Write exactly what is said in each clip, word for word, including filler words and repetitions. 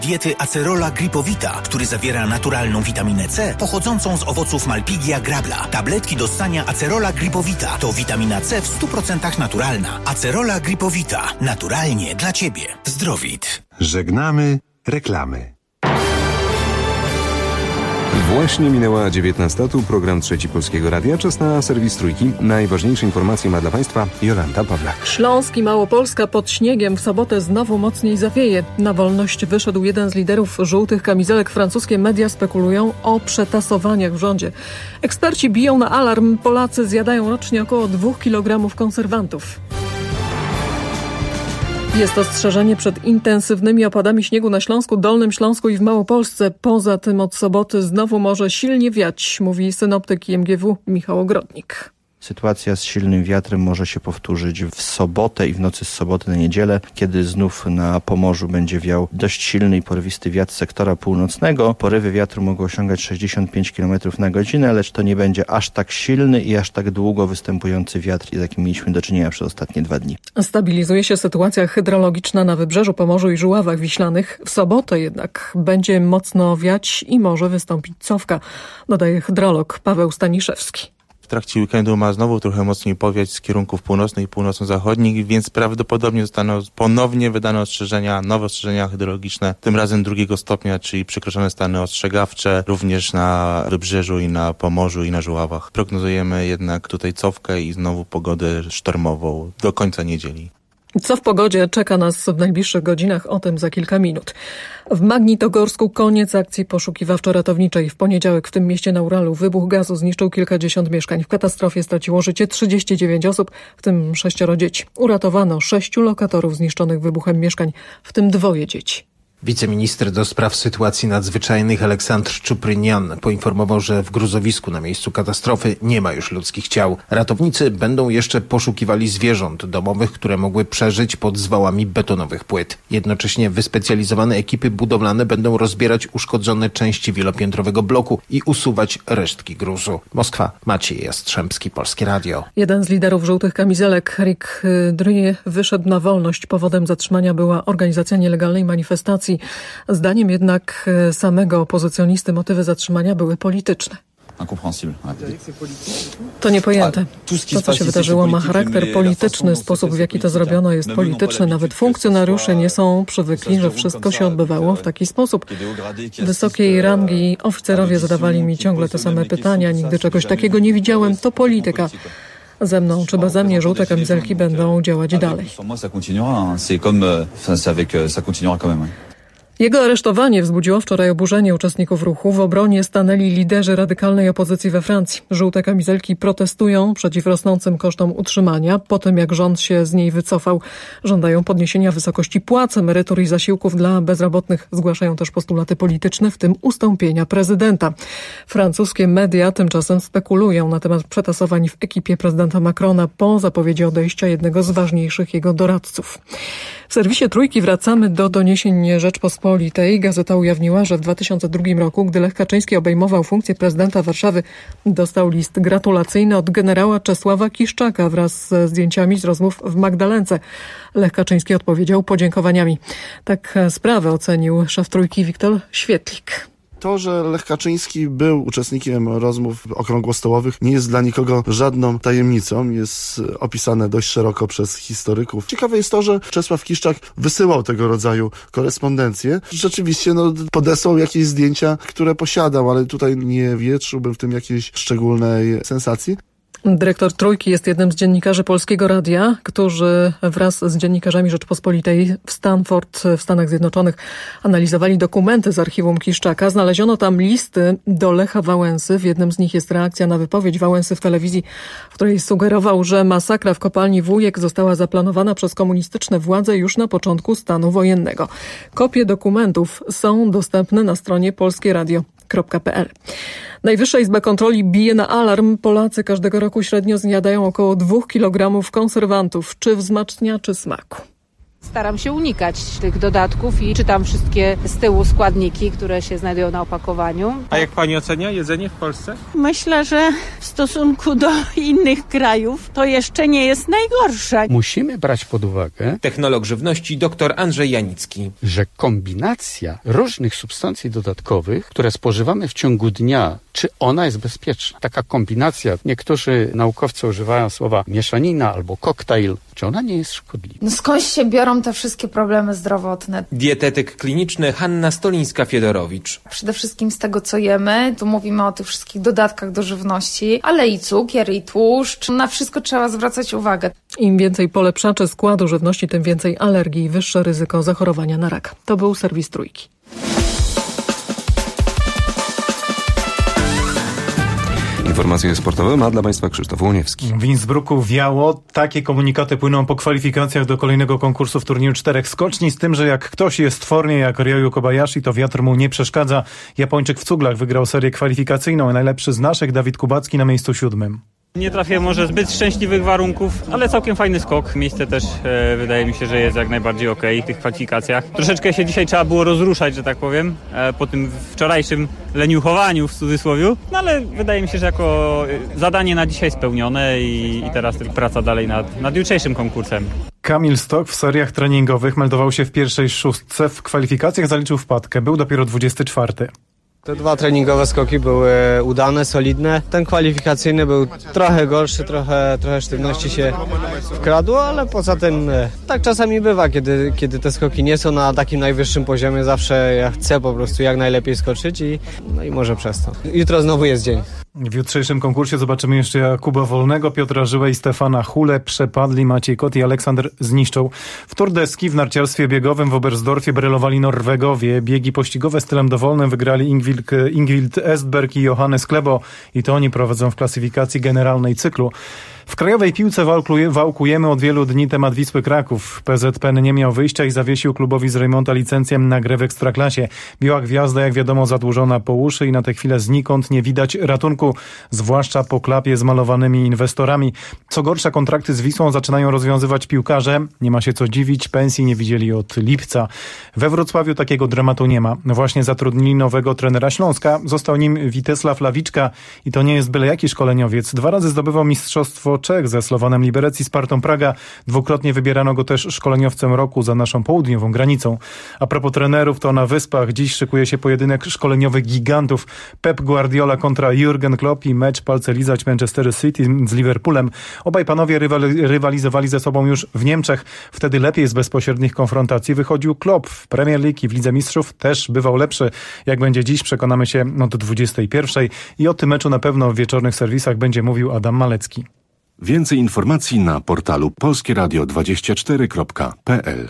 Diety Acerola Gripowita, który zawiera naturalną witaminę C pochodzącą z owoców Malpighia grabla. Tabletki do ssania Acerola Gripowita to witamina C w stu procentach naturalna. Acerola Gripowita. Naturalnie dla Ciebie. Zdrowit. Żegnamy reklamy. Właśnie minęła dziewiętnasta, tu program Trzeci Polskiego Radia. Czas na serwis Trójki. Najważniejsze informacje ma dla Państwa Jolanta Pawlak. Śląsk i Małopolska pod śniegiem. W sobotę znowu mocniej zawieje. Na wolność wyszedł jeden z liderów żółtych kamizelek. Francuskie media spekulują o przetasowaniach w rządzie. Eksperci biją na alarm. Polacy zjadają rocznie około dwóch kilogramów konserwantów. Jest ostrzeżenie przed intensywnymi opadami śniegu na Śląsku, Dolnym Śląsku i w Małopolsce. Poza tym od soboty znowu może silnie wiać, mówi synoptyk I M G W Michał Ogrodnik. Sytuacja z silnym wiatrem może się powtórzyć w sobotę i w nocy z soboty na niedzielę, kiedy znów na Pomorzu będzie wiał dość silny i porywisty wiatr z sektora północnego. Porywy wiatru mogą osiągać sześćdziesiąt pięć kilometrów na godzinę, lecz to nie będzie aż tak silny i aż tak długo występujący wiatr, z jakim mieliśmy do czynienia przez ostatnie dwa dni. Stabilizuje się sytuacja hydrologiczna na Wybrzeżu, Pomorzu i Żuławach Wiślanych. W sobotę jednak będzie mocno wiać i może wystąpić cofka, dodaje hydrolog Paweł Staniszewski. W trakcie weekendu ma znowu trochę mocniej powiać z kierunków północnych i północno-zachodnich, więc prawdopodobnie zostaną ponownie wydane ostrzeżenia, nowe ostrzeżenia hydrologiczne, tym razem drugiego stopnia, czyli przekroczone stany ostrzegawcze, również na Wybrzeżu i na Pomorzu i na Żuławach. Prognozujemy jednak tutaj cofkę i znowu pogodę sztormową do końca niedzieli. Co w pogodzie czeka nas w najbliższych godzinach? O tym za kilka minut. W Magnitogorsku koniec akcji poszukiwawczo-ratowniczej. W poniedziałek w tym mieście na Uralu wybuch gazu zniszczył kilkadziesiąt mieszkań. W katastrofie straciło życie trzydzieści dziewięć osób, w tym sześcioro dzieci. Uratowano sześciu lokatorów zniszczonych wybuchem mieszkań, w tym dwoje dzieci. Wiceminister do spraw sytuacji nadzwyczajnych Aleksandr Czuprynian poinformował, że w gruzowisku na miejscu katastrofy nie ma już ludzkich ciał. Ratownicy będą jeszcze poszukiwali zwierząt domowych, które mogły przeżyć pod zwałami betonowych płyt. Jednocześnie wyspecjalizowane ekipy budowlane będą rozbierać uszkodzone części wielopiętrowego bloku i usuwać resztki gruzu. Moskwa, Maciej Jastrzębski, Polskie Radio. Jeden z liderów żółtych kamizelek, Rick Dry, wyszedł na wolność. Powodem zatrzymania była organizacja nielegalnej manifestacji. Zdaniem jednak samego opozycjonisty motywy zatrzymania były polityczne. To niepojęte. To, co się wydarzyło, ma charakter polityczny. Sposób, w jaki to zrobiono, jest polityczny. Nawet funkcjonariusze nie są przywykli, że wszystko się odbywało w taki sposób. Wysokiej rangi oficerowie zadawali mi ciągle te same pytania. Nigdy czegoś takiego nie widziałem. To polityka. Ze mną czy beze mnie żółte kamizelki będą działać dalej. Jego aresztowanie wzbudziło wczoraj oburzenie uczestników ruchu. W obronie stanęli liderzy radykalnej opozycji we Francji. Żółte kamizelki protestują przeciw rosnącym kosztom utrzymania. Po tym, jak rząd się z niej wycofał, żądają podniesienia wysokości płac, emerytur i zasiłków dla bezrobotnych. Zgłaszają też postulaty polityczne, w tym ustąpienia prezydenta. Francuskie media tymczasem spekulują na temat przetasowań w ekipie prezydenta Macrona po zapowiedzi odejścia jednego z ważniejszych jego doradców. W serwisie Trójki wracamy do doniesień Rzeczpospolitej. Gazeta ujawniła, że w dwa tysiące drugim roku, gdy Lech Kaczyński obejmował funkcję prezydenta Warszawy, dostał list gratulacyjny od generała Czesława Kiszczaka wraz ze zdjęciami z rozmów w Magdalence. Lech Kaczyński odpowiedział podziękowaniami. Tak sprawę ocenił szef Trójki Wiktor Świetlik. To, że Lech Kaczyński był uczestnikiem rozmów okrągłostołowych, nie jest dla nikogo żadną tajemnicą. Jest opisane dość szeroko przez historyków. Ciekawe jest to, że Czesław Kiszczak wysyłał tego rodzaju korespondencję. Rzeczywiście no, podesłał jakieś zdjęcia, które posiadał, ale tutaj nie wietrzyłbym w tym jakiejś szczególnej sensacji. Dyrektor Trójki jest jednym z dziennikarzy Polskiego Radia, którzy wraz z dziennikarzami Rzeczpospolitej w Stanford w Stanach Zjednoczonych analizowali dokumenty z archiwum Kiszczaka. Znaleziono tam listy do Lecha Wałęsy. W jednym z nich jest reakcja na wypowiedź Wałęsy w telewizji, w której sugerował, że masakra w kopalni Wujek została zaplanowana przez komunistyczne władze już na początku stanu wojennego. Kopie dokumentów są dostępne na stronie polskie radio kropka p l. Najwyższa Izba Kontroli bije na alarm. Polacy każdego roku średnio zjadają około dwóch kilogramów konserwantów, czy wzmacniaczy smaku. Staram się unikać tych dodatków i czytam wszystkie z tyłu składniki, które się znajdują na opakowaniu. A jak pani ocenia jedzenie w Polsce? Myślę, że w stosunku do innych krajów to jeszcze nie jest najgorsze. Musimy brać pod uwagę, technolog żywności dr Andrzej Janicki, że kombinacja różnych substancji dodatkowych, które spożywamy w ciągu dnia, czy ona jest bezpieczna? Taka kombinacja, niektórzy naukowcy używają słowa mieszanina albo koktajl, czy ona nie jest szkodliwa? No skąd się biorą te wszystkie problemy zdrowotne? Dietetyk kliniczny Hanna Stolińska-Fiedorowicz. Przede wszystkim z tego, co jemy, tu mówimy o tych wszystkich dodatkach do żywności, ale i cukier, i tłuszcz. Na wszystko trzeba zwracać uwagę. Im więcej polepszaczy składu żywności, tym więcej alergii i wyższe ryzyko zachorowania na rak. To był serwis Trójki. Informacje sportowe ma dla Państwa Krzysztof Łoniewski. W Innsbrucku wiało. Takie komunikaty płyną po kwalifikacjach do kolejnego konkursu w turnieju czterech skoczni, z tym, że jak ktoś jest w formie jak Ryoyu Kobayashi, to wiatr mu nie przeszkadza. Japończyk w cuglach wygrał serię kwalifikacyjną, a najlepszy z naszych Dawid Kubacki na miejscu siódmym. Nie trafiłem może zbyt szczęśliwych warunków, ale całkiem fajny skok. Miejsce też e, wydaje mi się, że jest jak najbardziej okej w tych kwalifikacjach. Troszeczkę się dzisiaj trzeba było rozruszać, że tak powiem, e, po tym wczorajszym leniuchowaniu w cudzysłowie. No ale wydaje mi się, że jako zadanie na dzisiaj spełnione i, i teraz tylko praca dalej nad, nad jutrzejszym konkursem. Kamil Stok w seriach treningowych meldował się w pierwszej szóstce. W kwalifikacjach zaliczył wpadkę. Był dopiero dwudziesty czwarty. Te dwa treningowe skoki były udane, solidne. Ten kwalifikacyjny był trochę gorszy, trochę, trochę sztywności się wkradło, ale poza tym tak czasami bywa, kiedy, kiedy te skoki nie są na takim najwyższym poziomie. Zawsze ja chcę po prostu jak najlepiej skoczyć i, no i może przez to. Jutro znowu jest dzień. W jutrzejszym konkursie zobaczymy jeszcze Jakuba Wolnego, Piotra Żyłę i Stefana Hulę. Przepadli Maciej Kot i Aleksander Zniszczą. W Tour deski w narciarstwie biegowym w Oberstdorfie brylowali Norwegowie. Biegi pościgowe stylem dowolnym wygrali Ingvild, Ingvild Estberg i Johannes Klebo i to oni prowadzą w klasyfikacji generalnej cyklu. W krajowej piłce wałkujemy od wielu dni temat Wisły Kraków. P Z P N nie miał wyjścia i zawiesił klubowi z Rejmonta licencję na grę w Ekstraklasie. Biała Gwiazda, jak wiadomo, zadłużona po uszy i na tę chwilę znikąd nie widać ratunku, zwłaszcza po klapie z malowanymi inwestorami. Co gorsza, kontrakty z Wisłą zaczynają rozwiązywać piłkarze. Nie ma się co dziwić, pensji nie widzieli od lipca. We Wrocławiu takiego dramatu nie ma. Właśnie zatrudnili nowego trenera Śląska. Został nim Witesław Lawiczka i to nie jest byle jaki szkoleniowiec. Dwa razy zdobywał mistrzostwo Czech ze Slowanem Liberec i Spartą Praga. Dwukrotnie wybierano go też szkoleniowcem roku za naszą południową granicą. A propos trenerów, to na Wyspach dziś szykuje się pojedynek szkoleniowych gigantów. Pep Guardiola kontra Jurgen Klopp i mecz palce lizać Manchester City z Liverpoolem. Obaj panowie rywali- rywalizowali ze sobą już w Niemczech. Wtedy lepiej z bezpośrednich konfrontacji wychodził Klopp. W Premier League i w Lidze Mistrzów też bywał lepszy. Jak będzie dziś, przekonamy się od dwudziestej pierwszej. I o tym meczu na pewno w wieczornych serwisach będzie mówił Adam Malecki. Więcej informacji na portalu polskie radio dwadzieścia cztery kropka p l.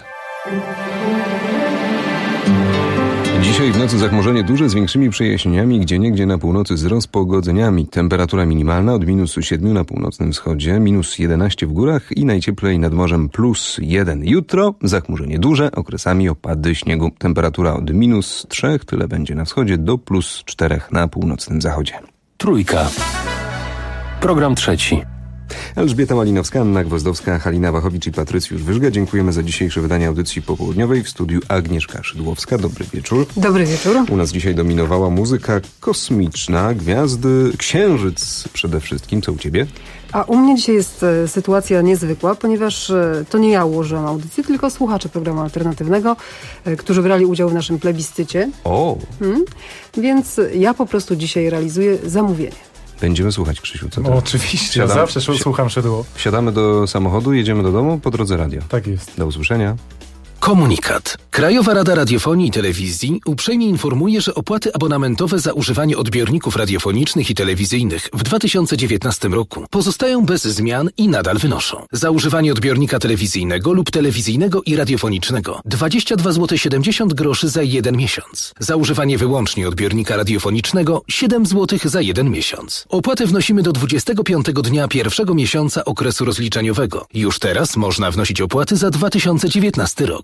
Dzisiaj w nocy zachmurzenie duże z większymi przejaśnieniami, gdzieniegdzie na północy z rozpogodzeniami. Temperatura minimalna od minus siedmiu na północnym wschodzie, minus jedenaście w górach i najcieplej nad morzem plus jeden. Jutro zachmurzenie duże, okresami opady śniegu. Temperatura od minus trzech, tyle będzie na wschodzie, do plus czterech na północnym zachodzie. Trójka. Program trzeci. Elżbieta Malinowska, Anna Gwozdowska, Halina Wachowicz i Patrycjusz Wyżga. Dziękujemy za dzisiejsze wydanie audycji popołudniowej. W studiu Agnieszka Szydłowska. Dobry wieczór. Dobry wieczór. U nas dzisiaj dominowała muzyka kosmiczna, gwiazdy, księżyc przede wszystkim. Co u ciebie? A u mnie dzisiaj jest e, sytuacja niezwykła, ponieważ e, to nie ja ułożyłam audycję, tylko słuchacze programu alternatywnego, e, którzy brali udział w naszym plebiscycie. O! Hmm? Więc ja po prostu dzisiaj realizuję zamówienie. Będziemy słuchać, Krzysiu, co to? No, oczywiście, ja zawsze wsi- słucham Szydło. Wsiadamy do samochodu, jedziemy do domu, po drodze radio. Tak jest. Do usłyszenia. Komunikat. Krajowa Rada Radiofonii i Telewizji uprzejmie informuje, że opłaty abonamentowe za używanie odbiorników radiofonicznych i telewizyjnych w dwa tysiące dziewiętnastym roku pozostają bez zmian i nadal wynoszą. Za używanie odbiornika telewizyjnego lub telewizyjnego i radiofonicznego dwadzieścia dwa złote siedemdziesiąt groszy za jeden miesiąc. Za używanie wyłącznie odbiornika radiofonicznego siedem złotych za jeden miesiąc. Opłatę wnosimy do dwudziestego piątego dnia pierwszego miesiąca okresu rozliczeniowego. Już teraz można wnosić opłaty za dwa tysiące dziewiętnasty rok.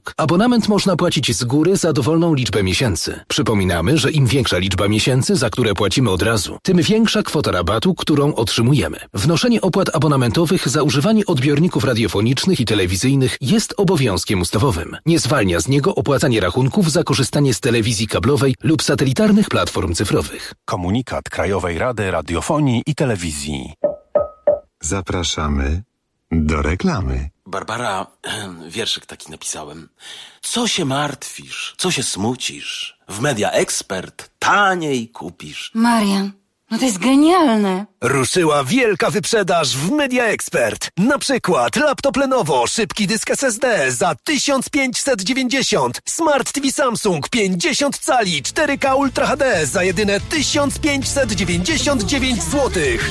rok. Abonament można płacić z góry za dowolną liczbę miesięcy. Przypominamy, że im większa liczba miesięcy, za które płacimy od razu, tym większa kwota rabatu, którą otrzymujemy. Wnoszenie opłat abonamentowych za używanie odbiorników radiofonicznych i telewizyjnych jest obowiązkiem ustawowym. Nie zwalnia z niego opłacanie rachunków za korzystanie z telewizji kablowej lub satelitarnych platform cyfrowych. Komunikat Krajowej Rady Radiofonii i Telewizji. Zapraszamy do reklamy. Barbara, wierszyk taki napisałem. Co się martwisz? Co się smucisz? W Media Expert taniej kupisz. Marian, no to jest genialne. Ruszyła wielka wyprzedaż w Media Expert. Na przykład laptop Lenovo, szybki dysk S S D za tysiąc pięćset dziewięćdziesiąt. Smart T V Samsung pięćdziesiąt cali cztery K Ultra H D za jedyne tysiąc pięćset dziewięćdziesiąt dziewięć złotych.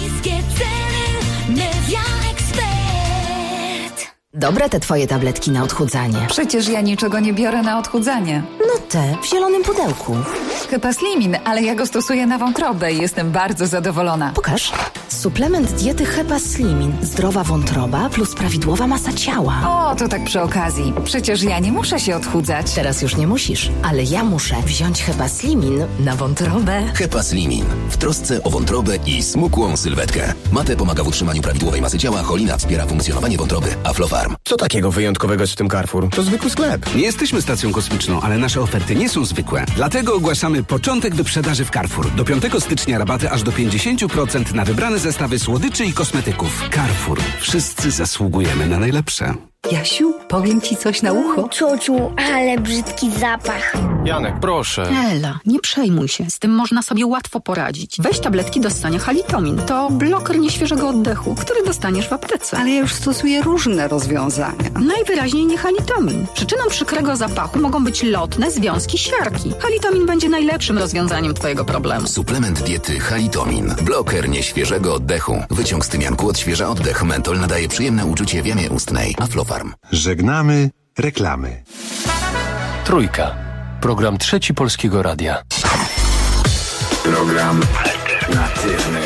Dobre te twoje tabletki na odchudzanie. Przecież ja niczego nie biorę na odchudzanie. No te, w zielonym pudełku. Hepaslimin, ale ja go stosuję na wątrobę i jestem bardzo zadowolona. Pokaż. Suplement diety Hepaslimin. Zdrowa wątroba plus prawidłowa masa ciała. O, to tak przy okazji. Przecież ja nie muszę się odchudzać. Teraz już nie musisz, ale ja muszę wziąć Hepaslimin na wątrobę. Hepaslimin. W trosce o wątrobę i smukłą sylwetkę. Mate pomaga w utrzymaniu prawidłowej masy ciała, cholina wspiera funkcjonowanie wątroby. Aflofarm. Co takiego wyjątkowego jest w tym Carrefour? To zwykły sklep. Nie jesteśmy stacją kosmiczną, ale nasze oferty nie są zwykłe. Dlatego ogłaszamy początek wyprzedaży w Carrefour. Do piątego stycznia rabaty aż do pięćdziesiąt procent na wybrane zestawy słodyczy i kosmetyków. Carrefour. Wszyscy zasługujemy na najlepsze. Jasiu, powiem ci coś na ucho. Ciociu, ale brzydki zapach. Janek, proszę. Ela, nie przejmuj się. Z tym można sobie łatwo poradzić. Weź tabletki do ssania Halitomin. To bloker nieświeżego oddechu, który dostaniesz w aptece. Ale ja już stosuję różne rozwiązania. Najwyraźniej nie Halitomin. Przyczyną przykrego zapachu mogą być lotne związki siarki. Halitomin będzie najlepszym rozwiązaniem twojego problemu. Suplement diety Halitomin. Bloker nieświeżego oddechu. Wyciąg z tymianku odświeża oddech. Mentol nadaje przyjemne uczucie w jamie ustnej. Aflofarm. Żegnamy reklamy. Trójka. Program Trzeci Polskiego Radia. Program alternatywny.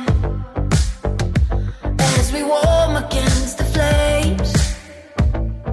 As we warm against the flames,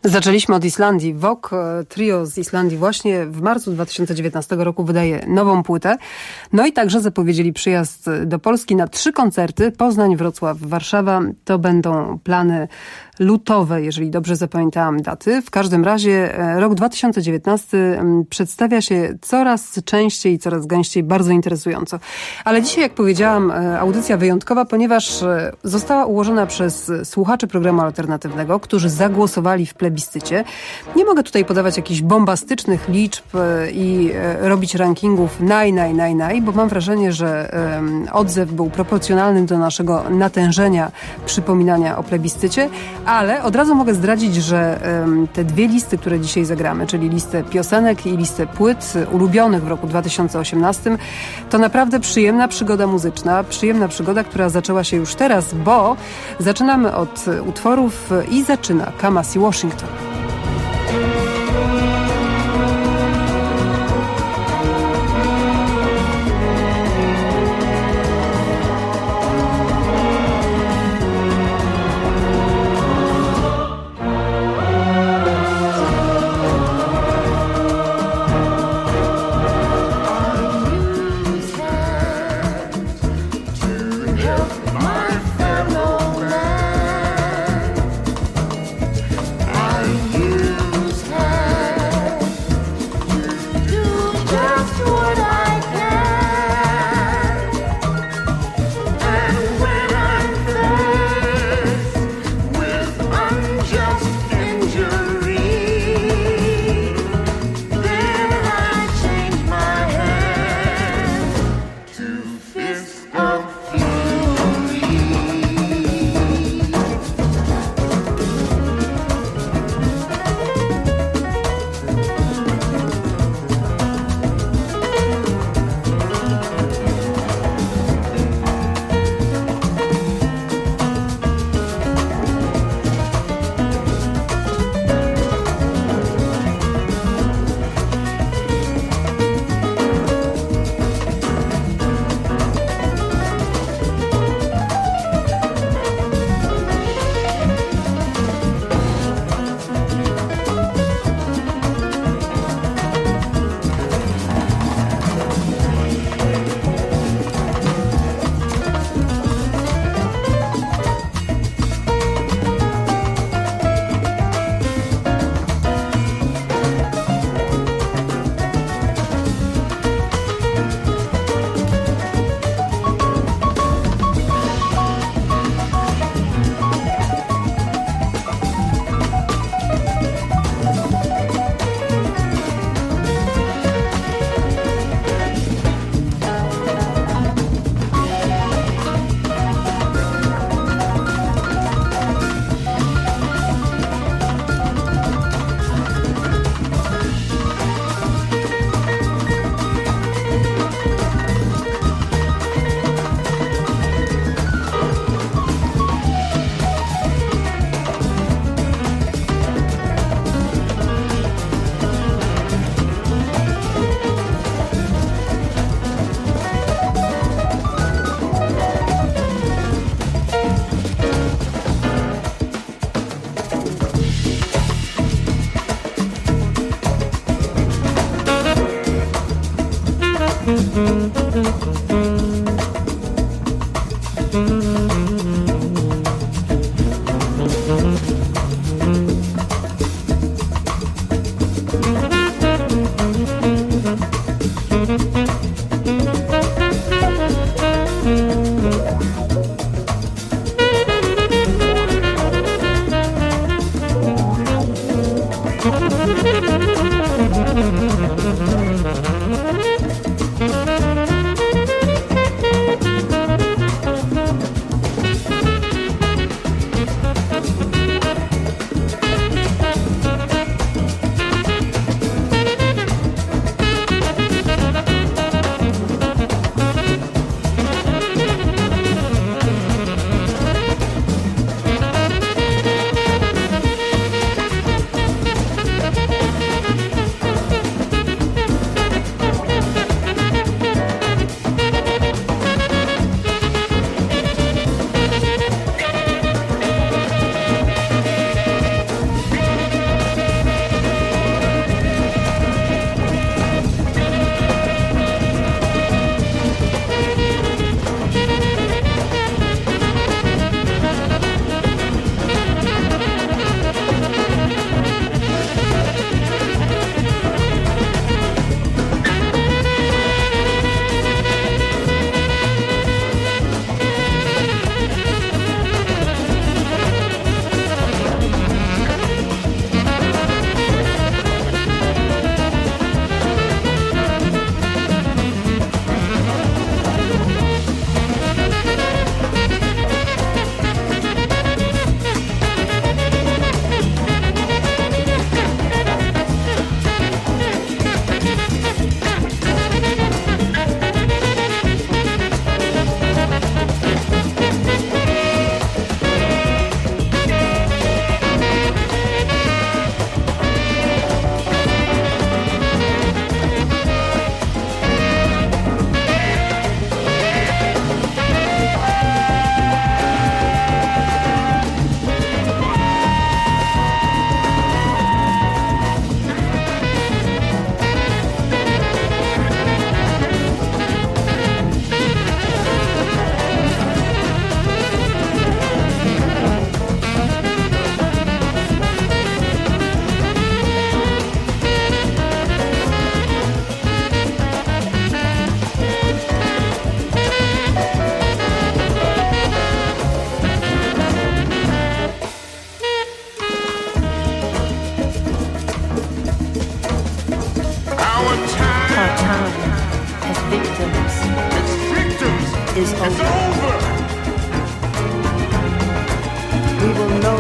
Zaczęliśmy od Islandii. Vogue Trio z Islandii właśnie w marcu dwa tysiące dziewiętnastego roku wydaje nową płytę. No i także zapowiedzieli przyjazd do Polski na trzy koncerty. Poznań, Wrocław, Warszawa. To będą plany lutowe, jeżeli dobrze zapamiętałam daty. W każdym razie rok dwa tysiące dziewiętnasty przedstawia się coraz częściej i coraz gęściej, bardzo interesująco. Ale dzisiaj, jak powiedziałam, audycja wyjątkowa, ponieważ została ułożona przez słuchaczy programu alternatywnego, którzy zagłosowali w plebiscycie. Nie mogę tutaj podawać jakichś bombastycznych liczb i robić rankingów naj, naj, naj, naj, bo mam wrażenie, że odzew był proporcjonalny do naszego natężenia przypominania o plebiscycie. Ale od razu mogę zdradzić, że um, te dwie listy, które dzisiaj zagramy, czyli listę piosenek i listę płyt ulubionych w roku dwa tysiące osiemnastym, to naprawdę przyjemna przygoda muzyczna, przyjemna przygoda, która zaczęła się już teraz, bo zaczynamy od utworów i zaczyna Kamasi Washington.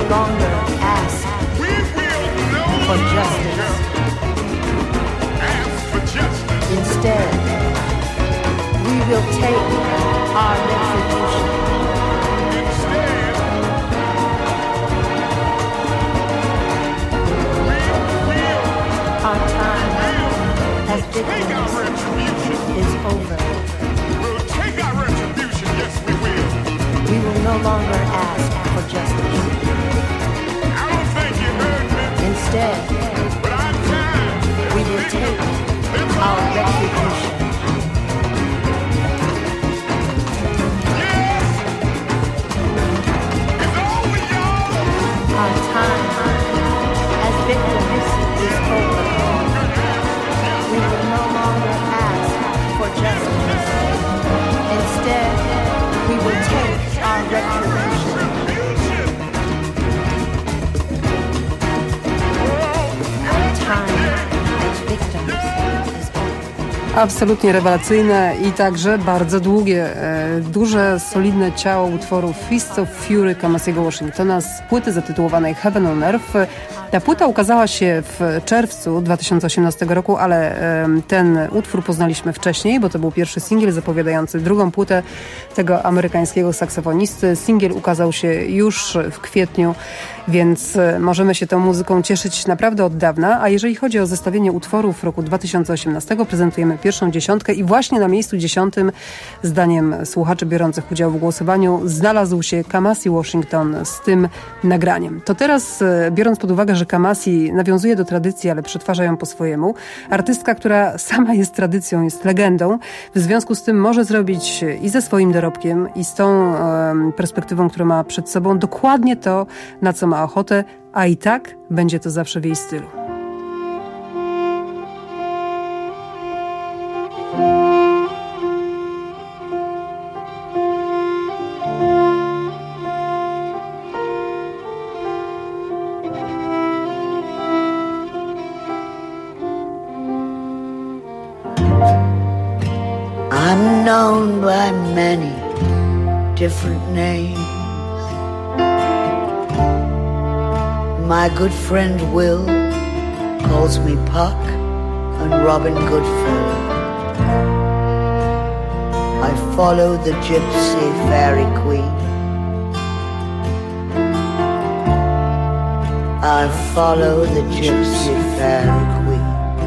longer ask for justice. Instead, we will take our retribution. Our time as victims is over. We will no longer ask for justice. Instead, we will take our retribution. Our time as victims is over. We will no longer ask for justice. Instead, we will take our retribution. Our time as victims is over. Absolutnie rewelacyjne i także bardzo długie, e, duże, solidne ciało utworu Fists of Fury Kamasiego Washingtona z płyty zatytułowanej Heaven on Earth. Ta płyta ukazała się w czerwcu dwa tysiące osiemnastego roku, ale e, ten utwór poznaliśmy wcześniej, bo to był pierwszy singiel zapowiadający drugą płytę tego amerykańskiego saksofonisty. Singiel ukazał się już w kwietniu, więc możemy się tą muzyką cieszyć naprawdę od dawna. A jeżeli chodzi o zestawienie utworów roku dwa tysiące osiemnastego, prezentujemy pierwszą dziesiątkę i właśnie na miejscu dziesiątym, zdaniem słuchaczy biorących udział w głosowaniu, znalazł się Kamasi Washington z tym nagraniem. To teraz, biorąc pod uwagę, że Kamasi nawiązuje do tradycji, ale przetwarza ją po swojemu, artystka, która sama jest tradycją, jest legendą, w związku z tym może zrobić i ze swoim dorobkiem, i z tą um, perspektywą, którą ma przed sobą, dokładnie to, na co ma ochotę, a i tak będzie to zawsze w jej stylu. I'm known by many different names. My good friend Will calls me Puck and Robin Goodfellow. I follow the gypsy fairy queen. I follow the gypsy fairy queen.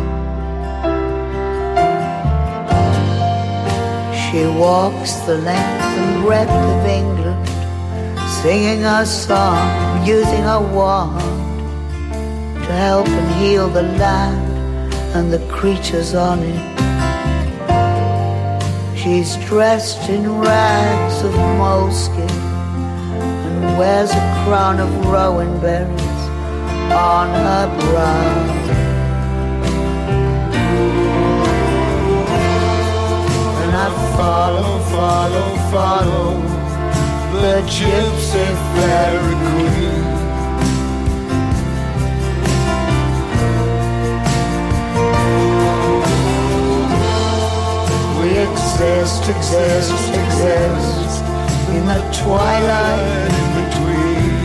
She walks the length and breadth of England, singing a song, using a wand to help and heal the land and the creatures on it. She's dressed in rags of moleskin and wears a crown of rowan berries on her brow. I follow, follow, follow the gypsy fairy queen. We exist, exist, exist in the twilight in between.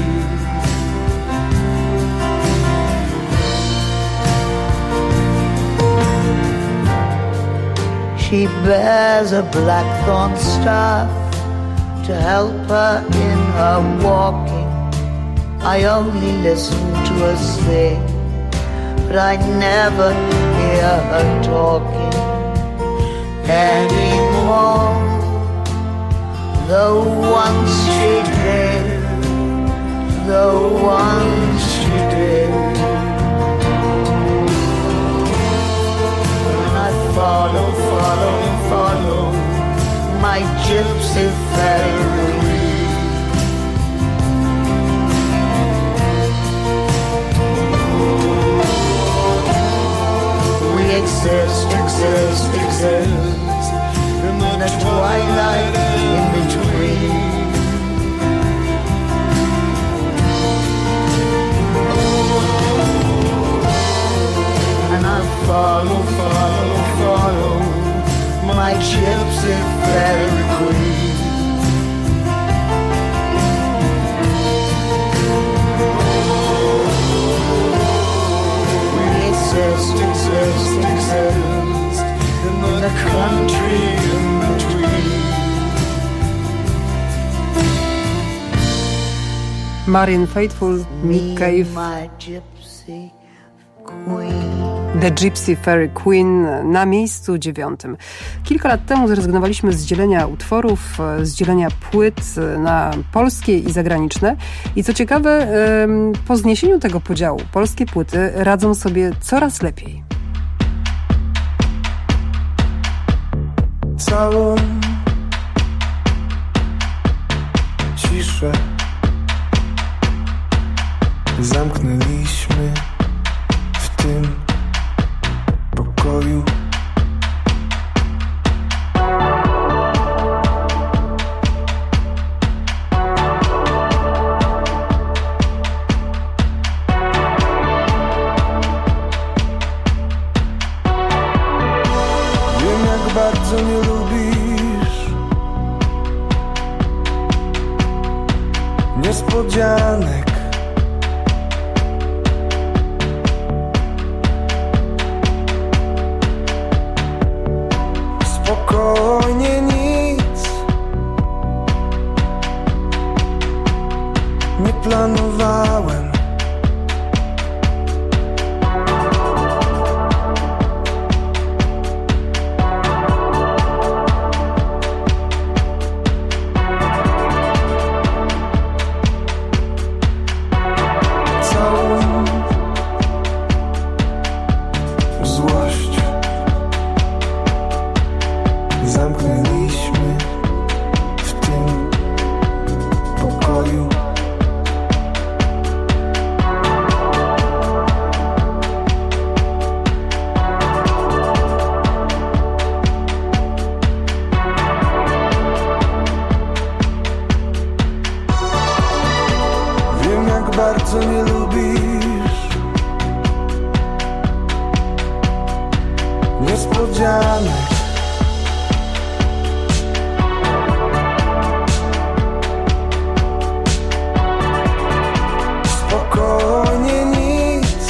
She bears a blackthorn staff to help her in her walking. I only listen to her sing, but I never hear her talking anymore. Though once she did, though once she did. Follow, follow, follow my gypsy fairy queen. We exist, exist, exist in the twilight in between. And I follow, follow, follow my gypsy fairy queen. Marianne Faithfull, Nick Cave, The Gypsy Fairy Queen na miejscu dziewiątym. Kilka lat temu zrezygnowaliśmy z dzielenia utworów, z dzielenia płyt na polskie i zagraniczne. I co ciekawe, po zniesieniu tego podziału polskie płyty radzą sobie coraz lepiej. Całą ciszę zamknęliśmy w tym pokoju. Wiem, jak bardzo nie lubisz niespodzianek. Spokojnie, nic nie planowałem. Całą złość zamknęliśmy w tym pokoju. Wiem, jak bardzo nie lubisz niespodzianek. Spokojnie, nic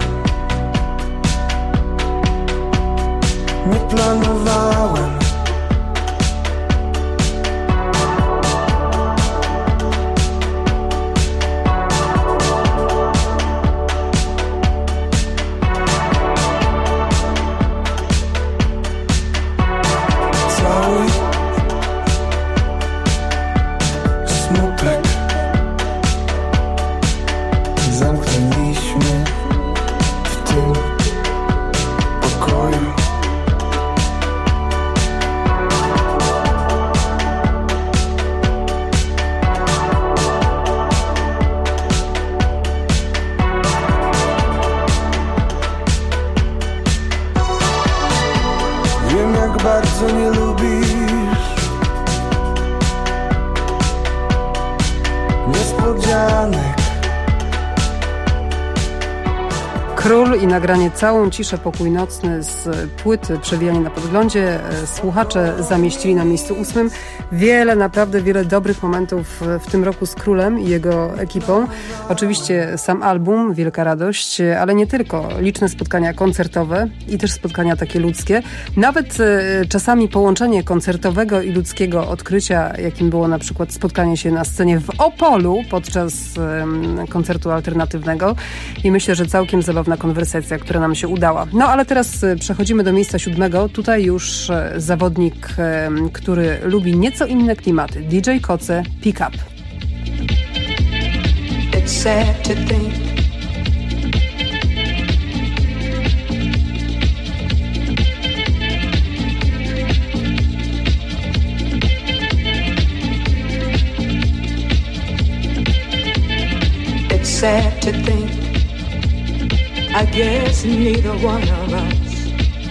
nie planowałem. Cały smutek zamknęliśmy w tym pokoju. Wiem, jak bardzo nie lubisz niespodzianek. Król i nagranie Całą ciszę pokój nocny z płyty Przewijanie na podglądzie. Słuchacze zamieścili na miejscu ósmym. Wiele, naprawdę wiele dobrych momentów w tym roku z Królem i jego ekipą. Oczywiście sam album, wielka radość, ale nie tylko. Liczne spotkania koncertowe i też spotkania takie ludzkie. Nawet czasami połączenie koncertowego i ludzkiego odkrycia, jakim było na przykład spotkanie się na scenie w Opolu podczas um, koncertu alternatywnego. I myślę, że całkiem zabawna konwersacja, która nam się udała. No ale teraz przechodzimy do miejsca siódmego. Tutaj już zawodnik, który lubi nieco inne klimaty. D J Koce, Pick Up. It's sad to think It's sad to think I guess neither one of us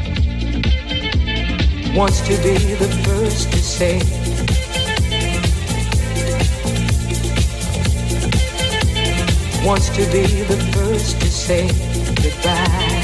wants to be the first to say wants to be the first to say goodbye.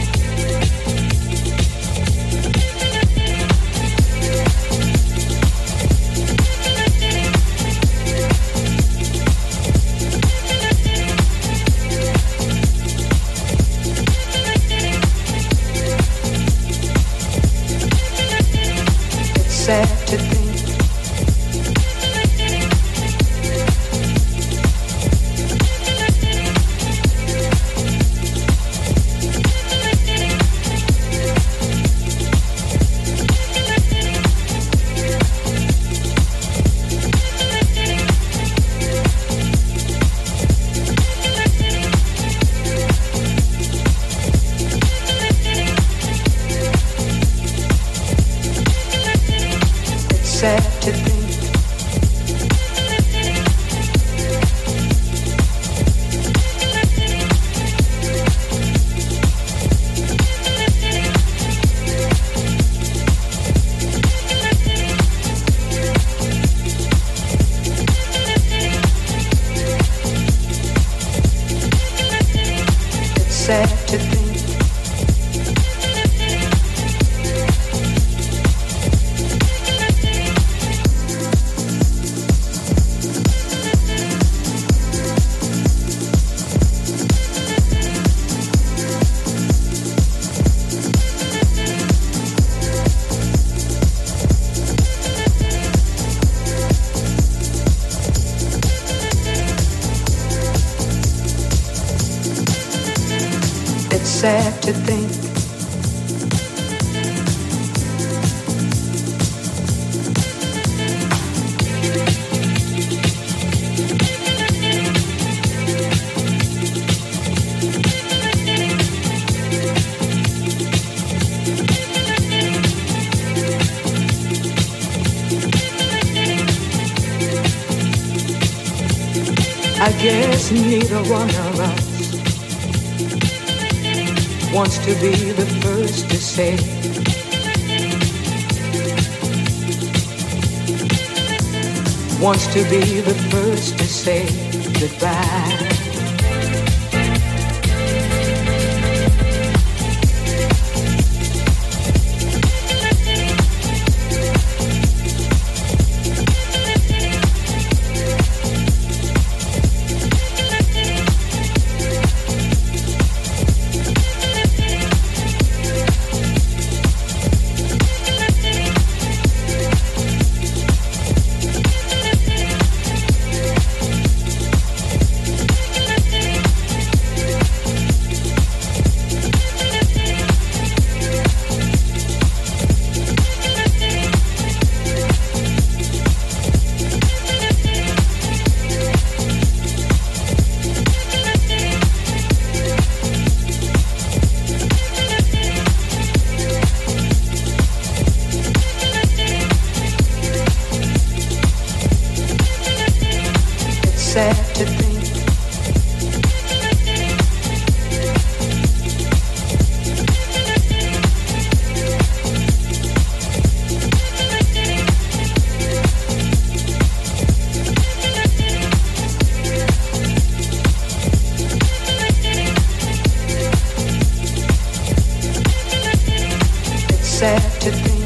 It's sad to think sad to think sad to think I guess neither one of us wants to be the first to say wants to be the first to say goodbye. Sad to think it's sad to think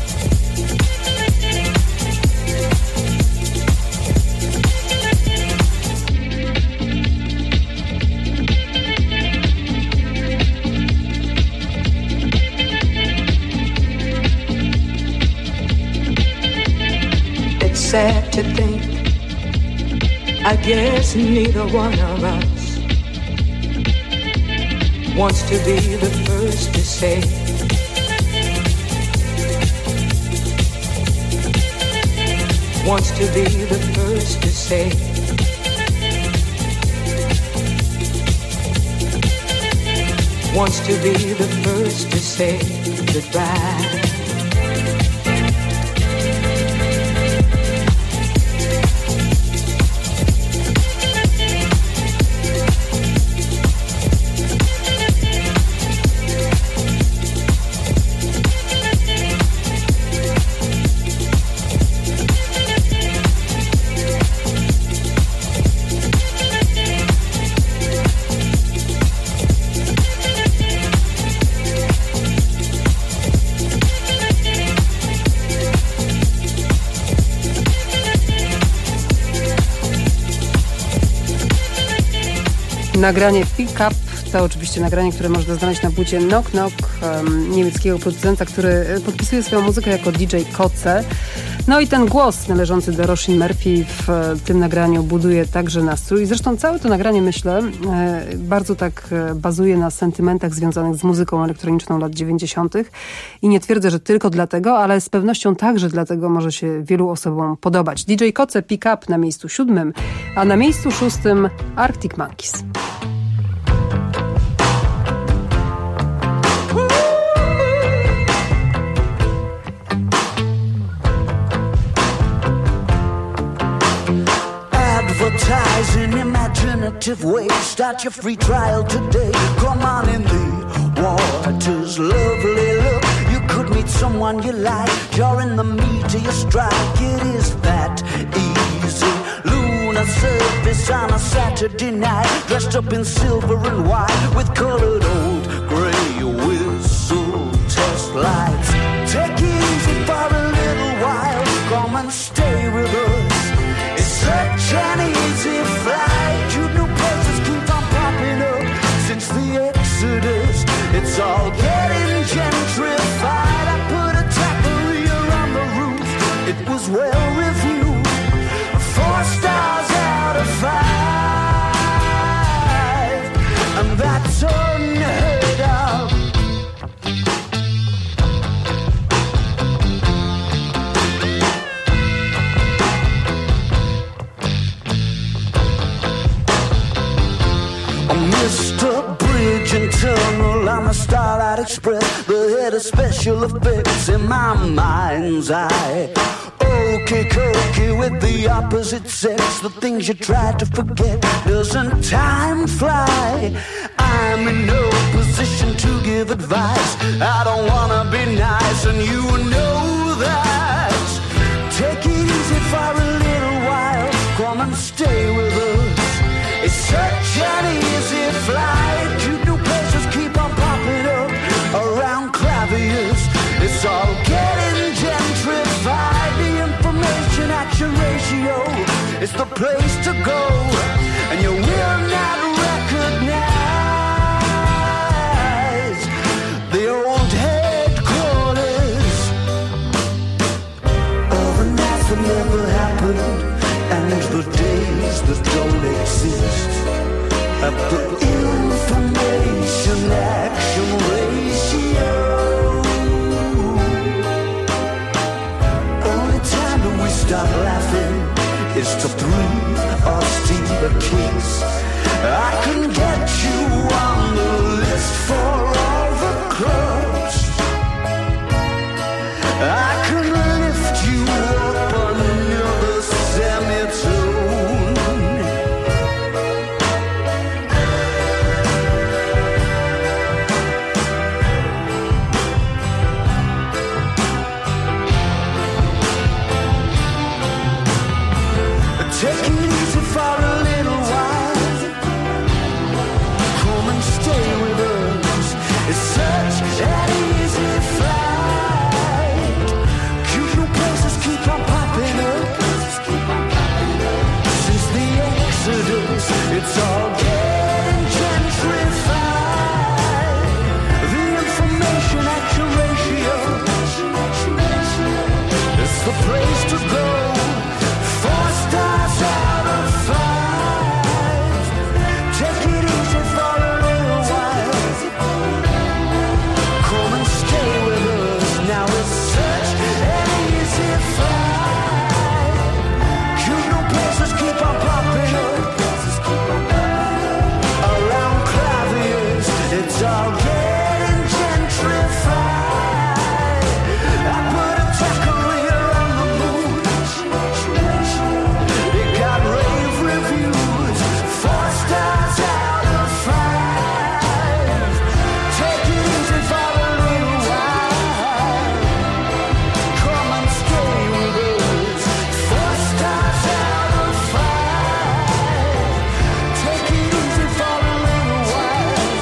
sad to think I guess neither one of us wants to be the first to say wants to be the first to say wants to be the first to say goodbye. Nagranie Pick Up to oczywiście nagranie, które można znaleźć na płycie Knock Knock um, niemieckiego producenta, który podpisuje swoją muzykę jako D J Koce. No i ten głos należący do Roisin Murphy w tym nagraniu buduje także nastrój. Zresztą całe to nagranie, myślę, bardzo tak bazuje na sentymentach związanych z muzyką elektroniczną lat dziewięćdziesiątych. I nie twierdzę, że tylko dlatego, ale z pewnością także dlatego może się wielu osobom podobać. D J Koce Pick Up na miejscu siódmym, a na miejscu szóstym Arctic Monkeys. Advertise in imaginative ways. Start your free trial today. Come on in the waters, lovely look. You could meet someone you like. You're in the meat of your strike. It is that easy. Luna the surface on a Saturday night, dressed up in silver and white with colored old gray whistle test lights. Take it easy for a little while, come and stay with us. It's such an easy flight. You new places keep on popping up since the Exodus. It's all getting gentrified. I put a taqueria on the roof. It was well reviewed. Four stars out of five, and that's unheard of. Mister Bridge and Tunnel on the Starlight Express, the head of special effects in my mind's eye. Okey cokey with the opposite sex, the things you try to forget. Doesn't time fly? I'm in no position to give advice. I don't wanna be nice, and you know that. Take it easy for a little while, come and stay with us. It's such an easy flight. Cute new places keep on popping up around Clavius. It's all getting gentrified. The information action ratio is the place to go, and you will not recognize the old headquarters. Overnights that never happened, and the days that don't exist. At the information action ratio, only time that we stop laughing is to breathe or steal a kiss. I can get you on the list for all the clubs. I can lift you up another semitone. Take it easy for a little while, come and stay with us. It's such an easy flight. Cute new places keep on popping up since the Exodus. It's all getting gentrified. The information action ratio, it's the place to go. Four stars out of five. Take it easy for a little while, come and stay with us. Now it's such an easy flight. Cute new places keep on popping up around Clavius. It's all getting gentrified. I put a taqueria on the moon. It got rave reviews. Four stars out of five. Take it easy for a little while, come and stay with us. Four stars out of five. Take it easy for a little while,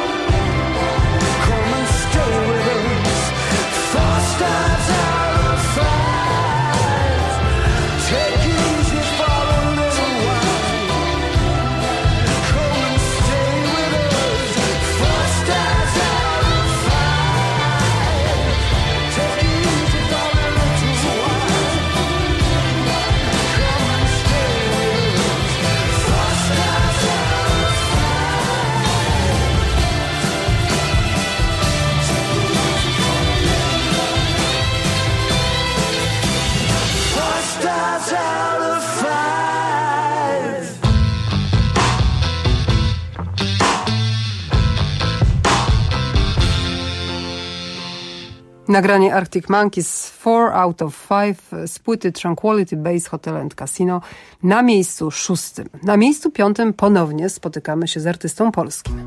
come and stay with us. Four stars out of five. Take it easy for a little while, come and stay with us. Four stars out of five. Take it easy for a little while, come and stay with us. Four stars out of five. Four stars out of five. Nagranie Arctic Monkeys four out of five z płyty Tranquility Base Hotel and Casino na miejscu szóstym. Na miejscu piątym ponownie spotykamy się z artystą polskim.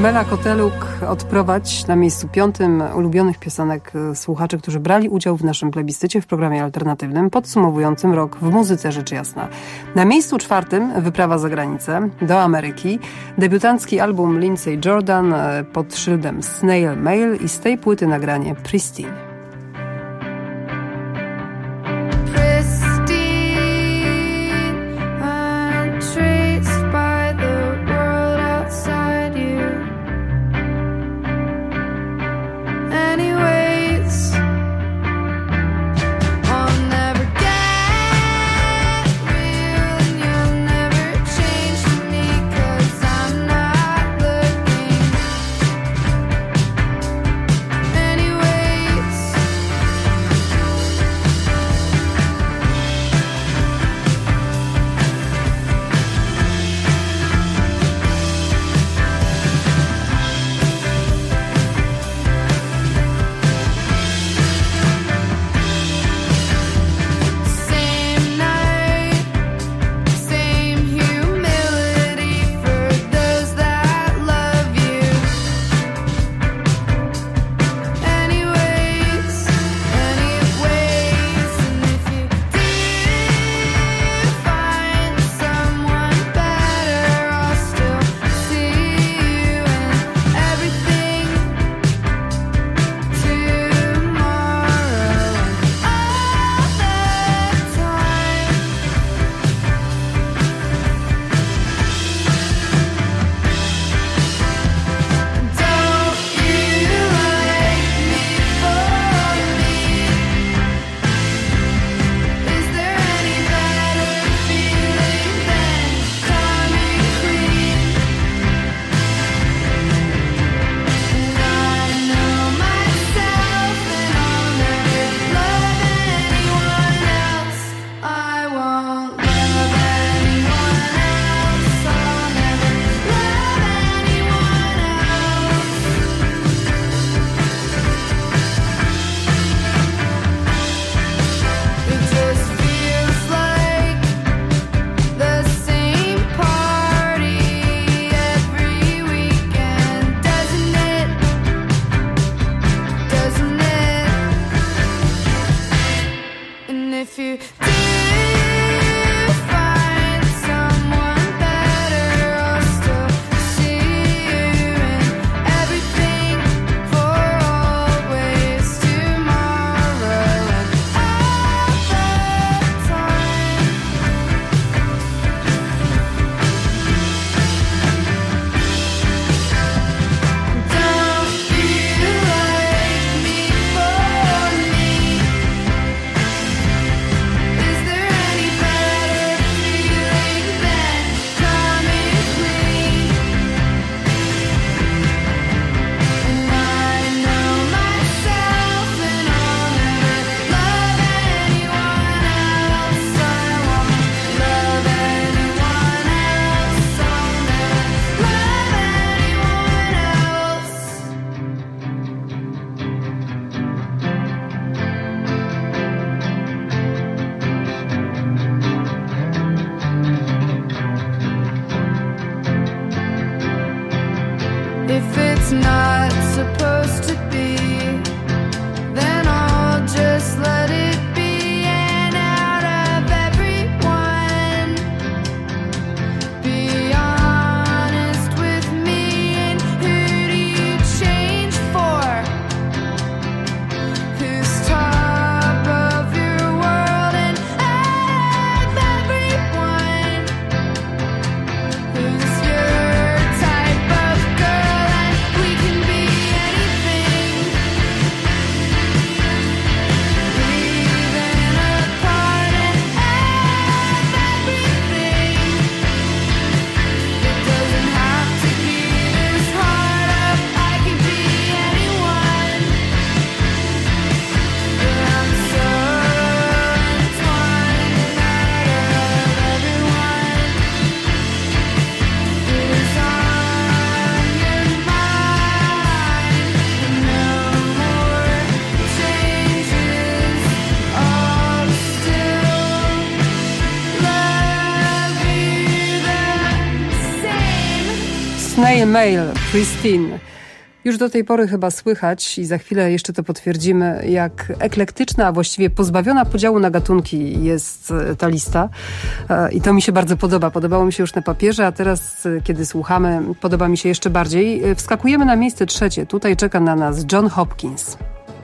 Mela Koteluk, Odprowadź, na miejscu piątym ulubionych piosenek słuchaczy, którzy brali udział w naszym plebiscycie w programie alternatywnym podsumowującym rok w muzyce, rzecz jasna. Na miejscu czwartym wyprawa za granicę, do Ameryki, debiutancki album Lindsey Jordan pod szyldem Snail Mail i z tej płyty nagranie Pristine. Who's your type of girl, and we can be anything. Snail Mail, Pristine. Już do tej pory chyba słychać i za chwilę jeszcze to potwierdzimy, jak eklektyczna, a właściwie pozbawiona podziału na gatunki jest ta lista. I to mi się bardzo podoba. Podobało mi się już na papierze, a teraz, kiedy słuchamy, podoba mi się jeszcze bardziej. Wskakujemy na miejsce trzecie. Tutaj czeka na nas John Hopkins.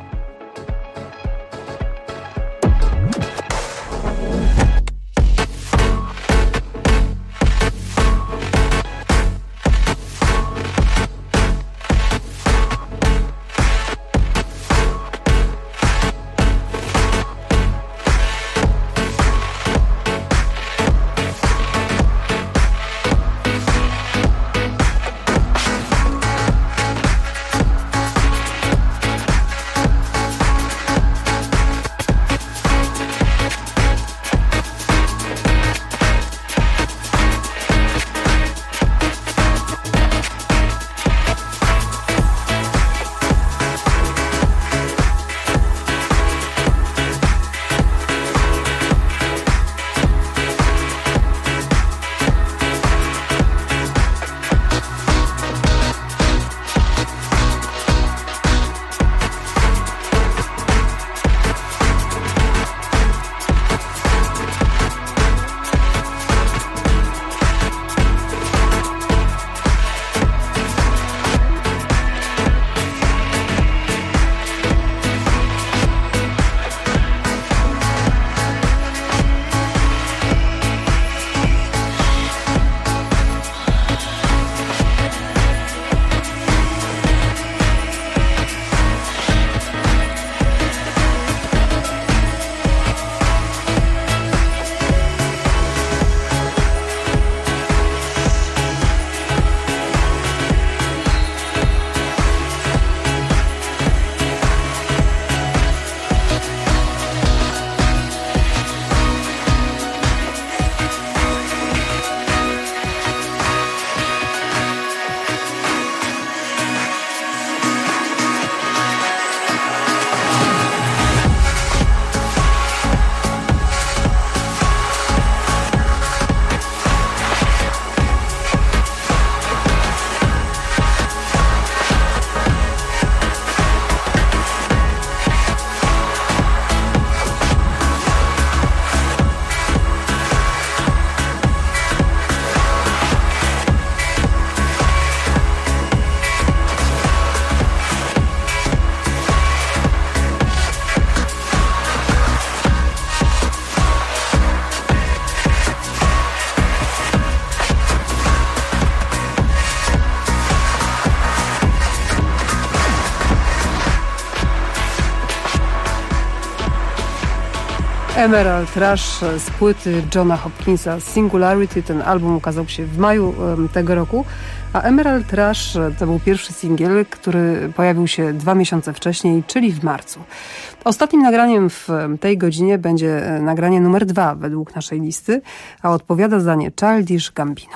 Emerald Rush z płyty Johna Hopkinsa Singularity. Ten album ukazał się w maju tego roku, a Emerald Rush to był pierwszy singiel, który pojawił się dwa miesiące wcześniej, czyli w marcu. Ostatnim nagraniem w tej godzinie będzie nagranie numer dwa według naszej listy, a odpowiada za nie Childish Gambino.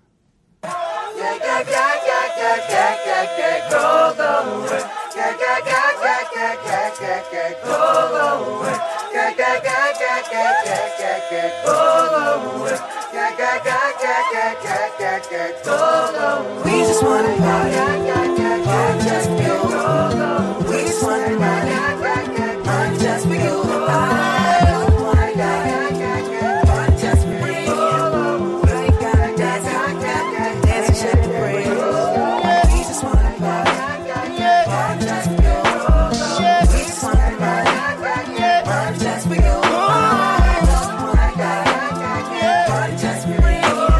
We just wanna party, party just for you. We just wanna party, party just for you. I don't wanna die, party just for you. You ain't gotta dance, dance and shake your brain. We just wanna party, party just for you. We just wanna party, party just for you. I don't wanna die, party just for you.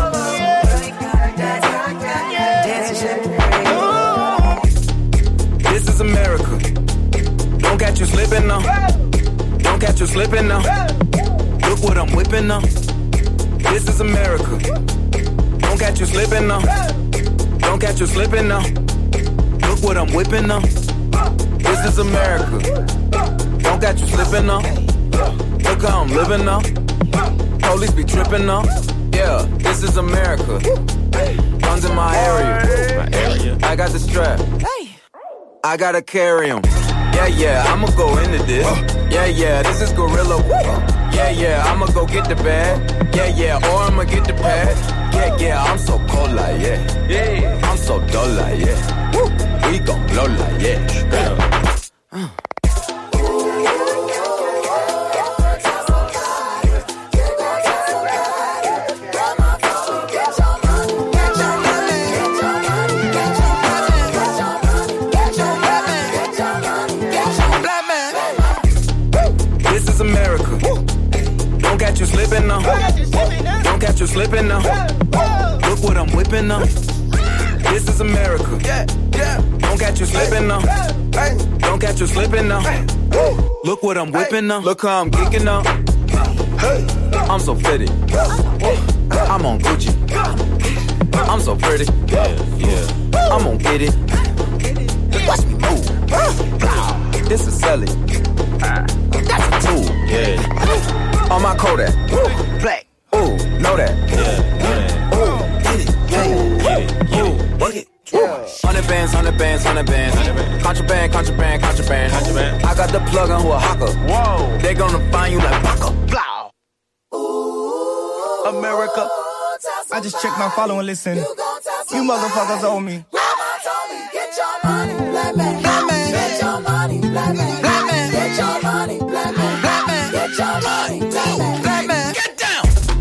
This is America. Don't catch you slipping now. Don't catch you slipping now. Look what I'm whipping now. This is America. Don't catch you slipping now. Don't catch you slipping now. Look what I'm whipping now. This is America. Don't catch you slipping now. Look how I'm living now. Police be tripping now. Yeah, this is America. Guns in my area. I got the strap. I gotta carry 'em. Yeah, yeah, I'ma go into this. Yeah, yeah, this is gorilla. Yeah, yeah, I'ma go get the bag. Yeah, yeah, or I'ma get the pad. Yeah, yeah, I'm so cold like yeah. Yeah, I'm so dull like yeah. Woo. We gon' blow like yeah. Uh. This is America. Don't catch you slipping now. Don't catch you slipping now. Look what I'm whipping now. This is America. Yeah, yeah. Don't catch you slipping now. Don't catch you slipping now. Look what I'm whipping now. Look how I'm geeking now. I'm so pretty. I'm on Gucci. I'm so pretty. Yeah, yeah. I'm gonna get it. Watch me move. This is Sally. That's a tool. Yeah. On my Kodak. Black. Ooh, know that. Yeah. Ooh, get it. Get it. Get it. Hundred bands, hundred bands, hundred bands. Contraband, contraband, contraband. Contraband. I got the plug on who a hawker. Whoa. They gonna find you like Baka. Blow. America. I just checked my follow and listen. You motherfuckers owe me. Get your money, black man. Black man. Get your money, black man. Black man. Get your money, black man. Black man. Get your money, black man. Black man. Get down.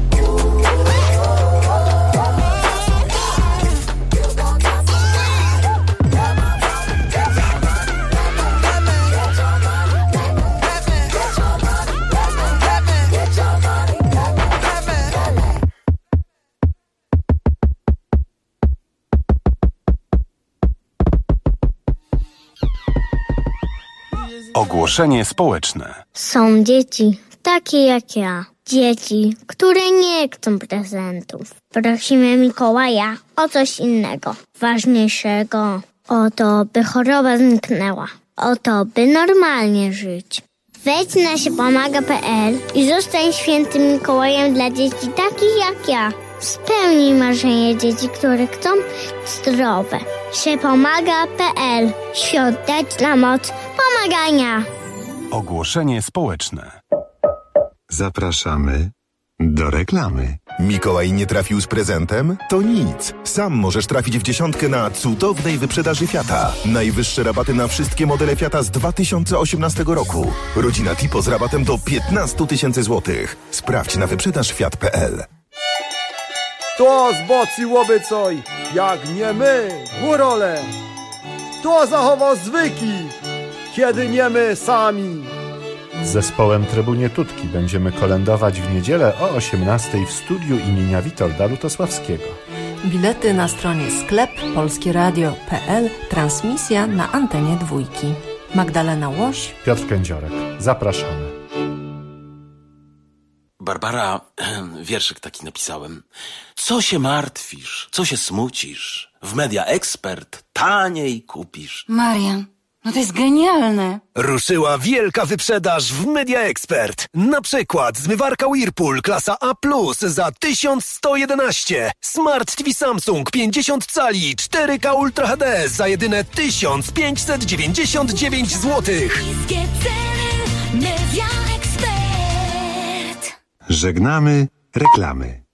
Ogłoszenie społeczne. Są dzieci, takie jak ja. Dzieci, które nie chcą prezentów. Prosimy Mikołaja o coś innego, ważniejszego. O to, by choroba zniknęła. O to, by normalnie żyć. Wejdź na siepomaga kropka pe el i zostań świętym Mikołajem dla dzieci takich jak ja. Spełnij marzenie dzieci, które chcą zdrowe. siepomaga kropka pe el. Świąteczna moc pomagania. Ogłoszenie społeczne. Zapraszamy do reklamy. Mikołaj nie trafił z prezentem? To nic. Sam możesz trafić w dziesiątkę na cudownej wyprzedaży Fiata. Najwyższe rabaty na wszystkie modele Fiata z dwa tysiące osiemnastego roku. Rodzina Tipo z rabatem do piętnaście tysięcy złotych. Sprawdź na wyprzedaż fiat kropka pe el. To zbociłoby coj, jak nie my, górole. To zachował zwyki, kiedy nie my sami. Z zespołem Trybunie Tutki będziemy kolędować w niedzielę o osiemnastej w studiu imienia Witolda Lutosławskiego. Bilety na stronie sklep polskieradio kropka pe el. Transmisja na antenie dwójki. Magdalena Łoś, Piotr Kędziorek. Zapraszamy. Barbara, wierszyk taki napisałem. Co się martwisz? Co się smucisz? W Media Expert taniej kupisz. Marian, no to jest genialne. Ruszyła wielka wyprzedaż w Media Expert. Na przykład zmywarka Whirlpool klasa A plus za tysiąc sto jedenaście. Smart T V Samsung pięćdziesiąt cali cztery K Ultra H D za jedyne tysiąc pięćset dziewięćdziesiąt dziewięć złotych. Niskie ceny, Media Expert. Żegnamy reklamy.